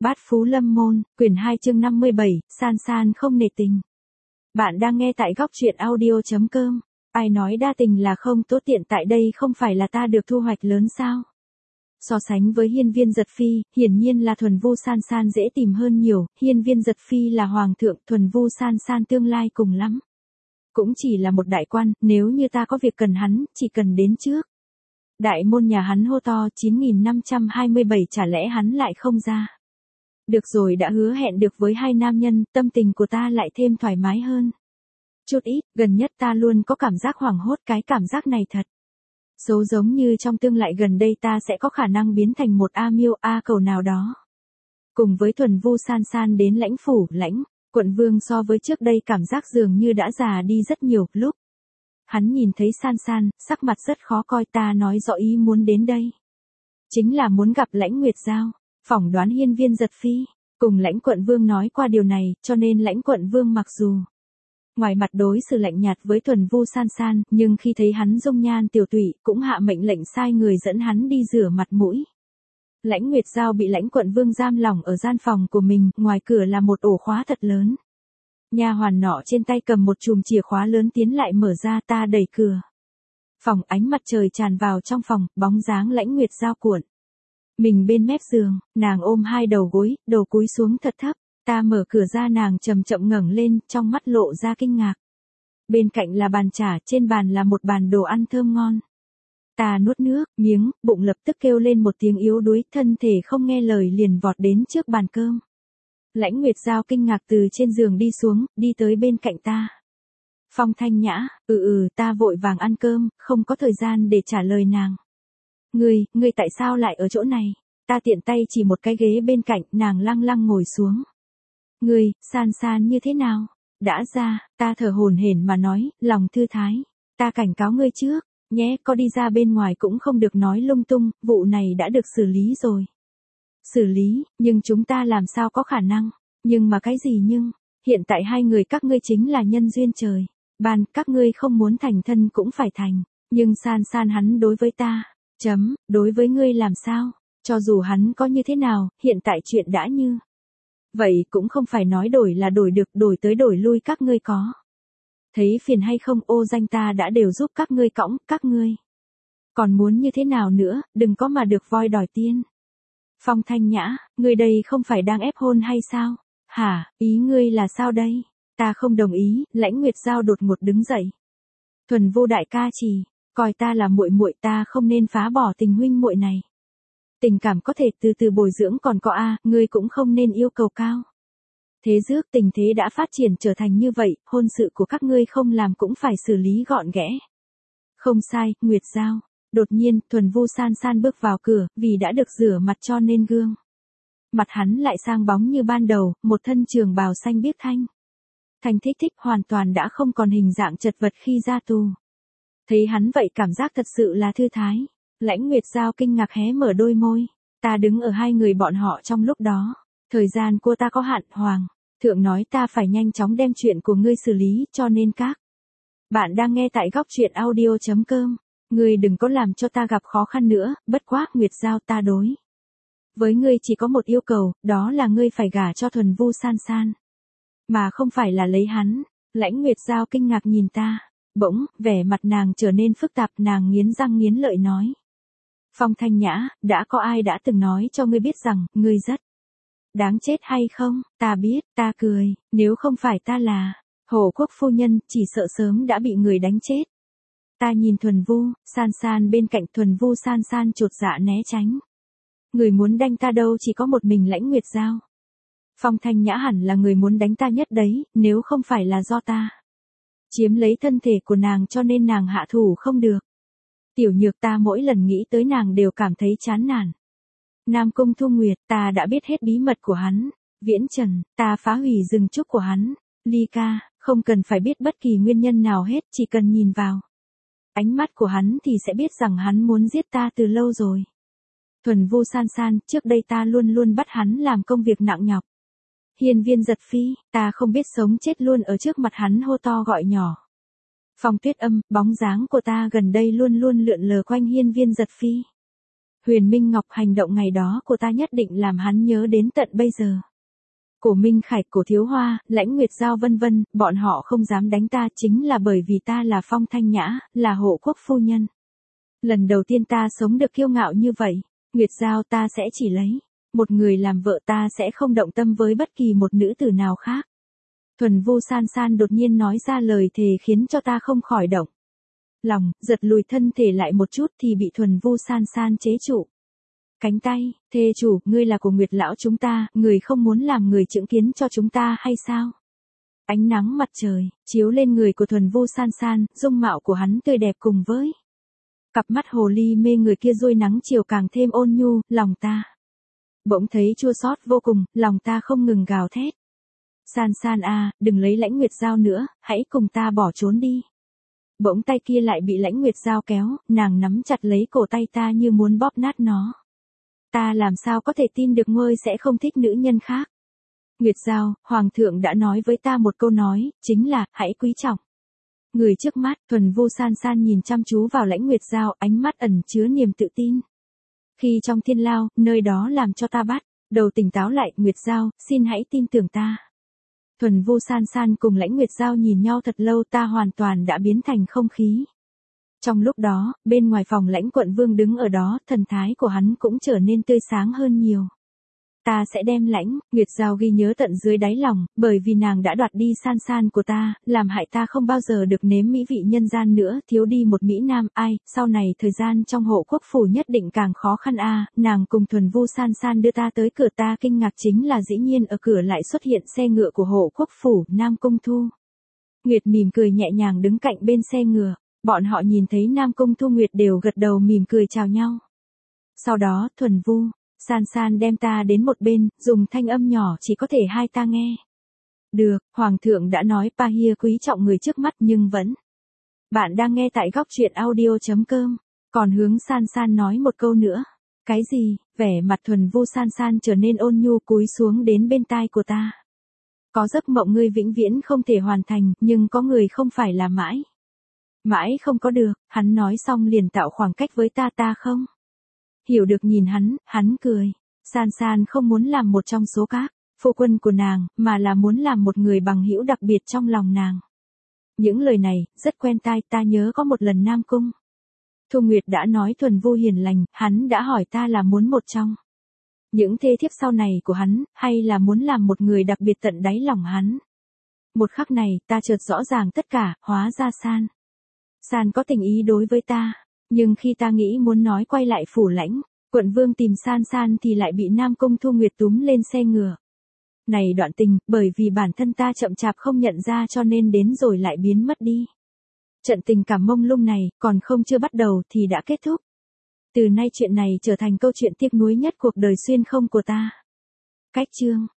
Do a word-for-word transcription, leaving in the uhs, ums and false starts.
Bát Phú Lâm Môn, quyển hai chương năm mươi bảy, San San không nể tình. Bạn đang nghe tại góc truyện audio chấm com. Ai nói đa tình là không tốt, tiện tại đây không phải là ta được thu hoạch lớn sao? So sánh với hiên viên giật phi, hiển nhiên là thuần vu San San dễ tìm hơn nhiều, hiên viên giật phi là hoàng thượng, thuần vu San San tương lai cùng lắm. Cũng chỉ là một đại quan, nếu như ta có việc cần hắn, chỉ cần đến trước. Đại môn nhà hắn hô to chín nghìn năm trăm hai mươi bảy, chả lẽ hắn lại không ra? Được rồi, đã hứa hẹn được với hai nam nhân, tâm tình của ta lại thêm thoải mái hơn. Chút ít, gần nhất ta luôn có cảm giác hoảng hốt, cái cảm giác này thật xấu, giống như trong tương lai gần đây ta sẽ có khả năng biến thành một A Miêu A Cầu nào đó. Cùng với thuần vu San San đến lãnh phủ, lãnh quận vương so với trước đây cảm giác dường như đã già đi rất nhiều. Lúc hắn nhìn thấy San San, sắc mặt rất khó coi, ta nói rõ ý muốn đến đây. Chính là muốn gặp lãnh Nguyệt Giao. Phỏng đoán hiên viên giật phi cùng lãnh quận vương nói qua điều này, cho nên lãnh quận vương mặc dù ngoài mặt đối xử lạnh nhạt với thuần vu San San, nhưng khi thấy hắn dung nhan tiểu tụy, cũng hạ mệnh lệnh sai người dẫn hắn đi rửa mặt mũi. Lãnh Nguyệt Giao bị lãnh quận vương giam lỏng ở gian phòng của mình, ngoài cửa là một ổ khóa thật lớn. Nha hoàn nọ trên tay cầm một chùm chìa khóa lớn tiến lại mở ra, ta đẩy cửa phòng, ánh mặt trời tràn vào trong phòng, bóng dáng lãnh Nguyệt Giao cuộn mình bên mép giường, nàng ôm hai đầu gối, đầu cúi xuống thật thấp. Ta mở cửa ra, nàng chậm chậm ngẩng lên, trong mắt lộ ra kinh ngạc. Bên cạnh là bàn trà, trên bàn là một bàn đồ ăn thơm ngon. Ta nuốt nước miếng, bụng lập tức kêu lên một tiếng yếu đuối, thân thể không nghe lời liền vọt đến trước bàn cơm. Lãnh Nguyệt Giao kinh ngạc từ trên giường đi xuống, đi tới bên cạnh ta. Phong thanh nhã, ừ ừ, ta vội vàng ăn cơm, không có thời gian để trả lời nàng. Ngươi, ngươi tại sao lại ở chỗ này? Ta tiện tay chỉ một cái ghế bên cạnh, nàng lăng lăng ngồi xuống. Ngươi, San San như thế nào? Đã ra, ta thở hổn hển mà nói, lòng thư thái. Ta cảnh cáo ngươi trước, nhé, có đi ra bên ngoài cũng không được nói lung tung, vụ này đã được xử lý rồi. Xử lý, nhưng chúng ta làm sao có khả năng? Nhưng mà cái gì nhưng? Hiện tại hai người các ngươi chính là nhân duyên trời. Ban, các ngươi không muốn thành thân cũng phải thành. Nhưng San San hắn đối với ta. Chấm, đối với ngươi làm sao? Cho dù hắn có như thế nào, hiện tại chuyện đã như vậy cũng không phải nói đổi là đổi được, đổi tới đổi lui các ngươi có thấy phiền hay không? Ô danh ta đã đều giúp các ngươi cõng, các ngươi còn muốn như thế nào nữa, đừng có mà được voi đòi tiên. Phong thanh nhã, ngươi đây không phải đang ép hôn hay sao? Hả, ý ngươi là sao đây? Ta không đồng ý. Lãnh Nguyệt Giao đột ngột đứng dậy. Thuần vô đại ca chỉ coi ta là muội muội, ta không nên phá bỏ tình huynh muội này. Tình cảm có thể từ từ bồi dưỡng còn có a, ngươi cũng không nên yêu cầu cao. Thế rước tình thế đã phát triển trở thành như vậy, hôn sự của các ngươi không làm cũng phải xử lý gọn ghẽ. Không sai, Nguyệt Giao. Đột nhiên, thuần vu San San bước vào cửa, vì đã được rửa mặt cho nên gương mặt hắn lại sang bóng như ban đầu, một thân trường bào xanh biếc thanh. Thanh thích thích hoàn toàn đã không còn hình dạng chật vật khi ra tù. Thấy hắn vậy cảm giác thật sự là thư thái. Lãnh Nguyệt Giao kinh ngạc hé mở đôi môi. Ta đứng ở hai người bọn họ trong lúc đó. Thời gian của ta có hạn, Hoàng thượng nói ta phải nhanh chóng đem chuyện của ngươi xử lý, cho nên các bạn đang nghe tại góc truyện audio chấm com. Ngươi đừng có làm cho ta gặp khó khăn nữa, bất quá Nguyệt Giao, ta đối với ngươi chỉ có một yêu cầu, đó là ngươi phải gả cho thuần vu San San. Mà không phải là lấy hắn. Lãnh Nguyệt Giao kinh ngạc nhìn ta. Bỗng, vẻ mặt nàng trở nên phức tạp, nàng nghiến răng nghiến lợi nói. Phong thanh nhã, đã có ai đã từng nói cho ngươi biết rằng, ngươi rất đáng chết hay không? Ta biết, ta cười, nếu không phải ta là Hổ Quốc phu nhân, chỉ sợ sớm đã bị người đánh chết. Ta nhìn thuần vu, San San bên cạnh, thuần vu San San chột dạ né tránh. Người muốn đánh ta đâu chỉ có một mình Lãnh Nguyệt Giao. Phong thanh nhã hẳn là người muốn đánh ta nhất đấy, nếu không phải là do ta chiếm lấy thân thể của nàng cho nên nàng hạ thủ không được. Tiểu Nhược, ta mỗi lần nghĩ tới nàng đều cảm thấy chán nản. Nam Cung Thu Nguyệt, ta đã biết hết bí mật của hắn. Viễn Trần, ta phá hủy rừng trúc của hắn. Ly Ca, không cần phải biết bất kỳ nguyên nhân nào hết, chỉ cần nhìn vào ánh mắt của hắn thì sẽ biết rằng hắn muốn giết ta từ lâu rồi. Thuần vu San San, trước đây ta luôn luôn bắt hắn làm công việc nặng nhọc. Hiên viên giật phi, ta không biết sống chết luôn ở trước mặt hắn hô to gọi nhỏ. Phong Tuyết Âm, bóng dáng của ta gần đây luôn luôn lượn lờ quanh hiên viên giật phi. Huyền Minh Ngọc hành động ngày đó của ta nhất định làm hắn nhớ đến tận bây giờ. Cổ Minh Khải, Cổ Thiếu Hoa, Lãnh Nguyệt Giao vân vân, bọn họ không dám đánh ta chính là bởi vì ta là Phong Thanh Nhã, là hộ quốc phu nhân. Lần đầu tiên ta sống được kiêu ngạo như vậy, Nguyệt Giao ta sẽ chỉ lấy một người làm vợ, ta sẽ không động tâm với bất kỳ một nữ tử nào khác. Thuần Vu San San đột nhiên nói ra lời thề khiến cho ta không khỏi động lòng, giật lùi thân thể lại một chút thì bị Thuần Vu San San chế trụ cánh tay. Thê chủ, ngươi là của Nguyệt lão chúng ta, người không muốn làm người chứng kiến cho chúng ta hay sao? Ánh nắng mặt trời chiếu lên người của Thuần Vu San San, dung mạo của hắn tươi đẹp cùng với cặp mắt hồ ly mê người kia dưới nắng chiều càng thêm ôn nhu, lòng ta bỗng thấy chua xót vô cùng, lòng ta không ngừng gào thét. San San à, đừng lấy Lãnh Nguyệt Giao nữa, hãy cùng ta bỏ trốn đi. Bỗng tay kia lại bị Lãnh Nguyệt Giao kéo, nàng nắm chặt lấy cổ tay ta như muốn bóp nát nó. Ta làm sao có thể tin được ngươi sẽ không thích nữ nhân khác. Nguyệt Giao, Hoàng thượng đã nói với ta một câu nói, chính là, hãy quý trọng người trước mắt. Thuần Vu San San nhìn chăm chú vào Lãnh Nguyệt Giao, ánh mắt ẩn chứa niềm tự tin. Khi trong thiên lao, nơi đó làm cho ta bắt đầu tỉnh táo lại. Nguyệt Giao, xin hãy tin tưởng ta. Thuần Vu San San cùng Lãnh Nguyệt Giao nhìn nhau thật lâu, ta hoàn toàn đã biến thành không khí. Trong lúc đó, bên ngoài phòng Lãnh Quận Vương đứng ở đó, thần thái của hắn cũng trở nên tươi sáng hơn nhiều. Ta sẽ đem Lãnh Nguyệt Giao ghi nhớ tận dưới đáy lòng, bởi vì nàng đã đoạt đi San San của ta, làm hại ta không bao giờ được nếm mỹ vị nhân gian nữa, thiếu đi một mỹ nam. Ai, sau này thời gian trong hộ quốc phủ nhất định càng khó khăn a. À, nàng cùng Thuần Vu San San đưa ta tới cửa, ta kinh ngạc chính là dĩ nhiên ở cửa lại xuất hiện xe ngựa của hộ quốc phủ, Nam Cung Thu Nguyệt mỉm cười nhẹ nhàng đứng cạnh bên xe ngựa. Bọn họ nhìn thấy Nam Cung Thu Nguyệt đều gật đầu mỉm cười chào nhau. Sau đó, Thuần Vu San San đem ta đến một bên, dùng thanh âm nhỏ chỉ có thể hai ta nghe được. Hoàng thượng đã nói Pahia quý trọng người trước mắt nhưng vẫn. Bạn đang nghe tại góc truyện audio chấm com. Còn hướng San San nói một câu nữa. Cái gì? Vẻ mặt Thuần Vu San San trở nên ôn nhu cúi xuống đến bên tai của ta. Có giấc mộng ngươi vĩnh viễn không thể hoàn thành, nhưng có người không phải là mãi mãi không có được. Hắn nói xong liền tạo khoảng cách với ta. Ta không hiểu được nhìn hắn, hắn cười. San San không muốn làm một trong số các phu quân của nàng, mà là muốn làm một người bằng hữu đặc biệt trong lòng nàng. Những lời này, rất quen tai. Ta nhớ có một lần Nam Cung Thu Nguyệt đã nói Thuần Vu hiền lành, hắn đã hỏi ta là muốn một trong những thê thiếp sau này của hắn, hay là muốn làm một người đặc biệt tận đáy lòng hắn. Một khắc này, ta chợt rõ ràng tất cả, hóa ra San San có tình ý đối với ta. Nhưng khi ta nghĩ muốn nói quay lại phủ Lãnh Quận Vương tìm San San thì lại bị Nam Cung Thu Nguyệt túm lên xe ngựa. Này đoạn tình, bởi vì bản thân ta chậm chạp không nhận ra cho nên đến rồi lại biến mất đi. Trận tình cảm mông lung này, còn không chưa bắt đầu thì đã kết thúc. Từ nay chuyện này trở thành câu chuyện tiếc nuối nhất cuộc đời xuyên không của ta. Cách chương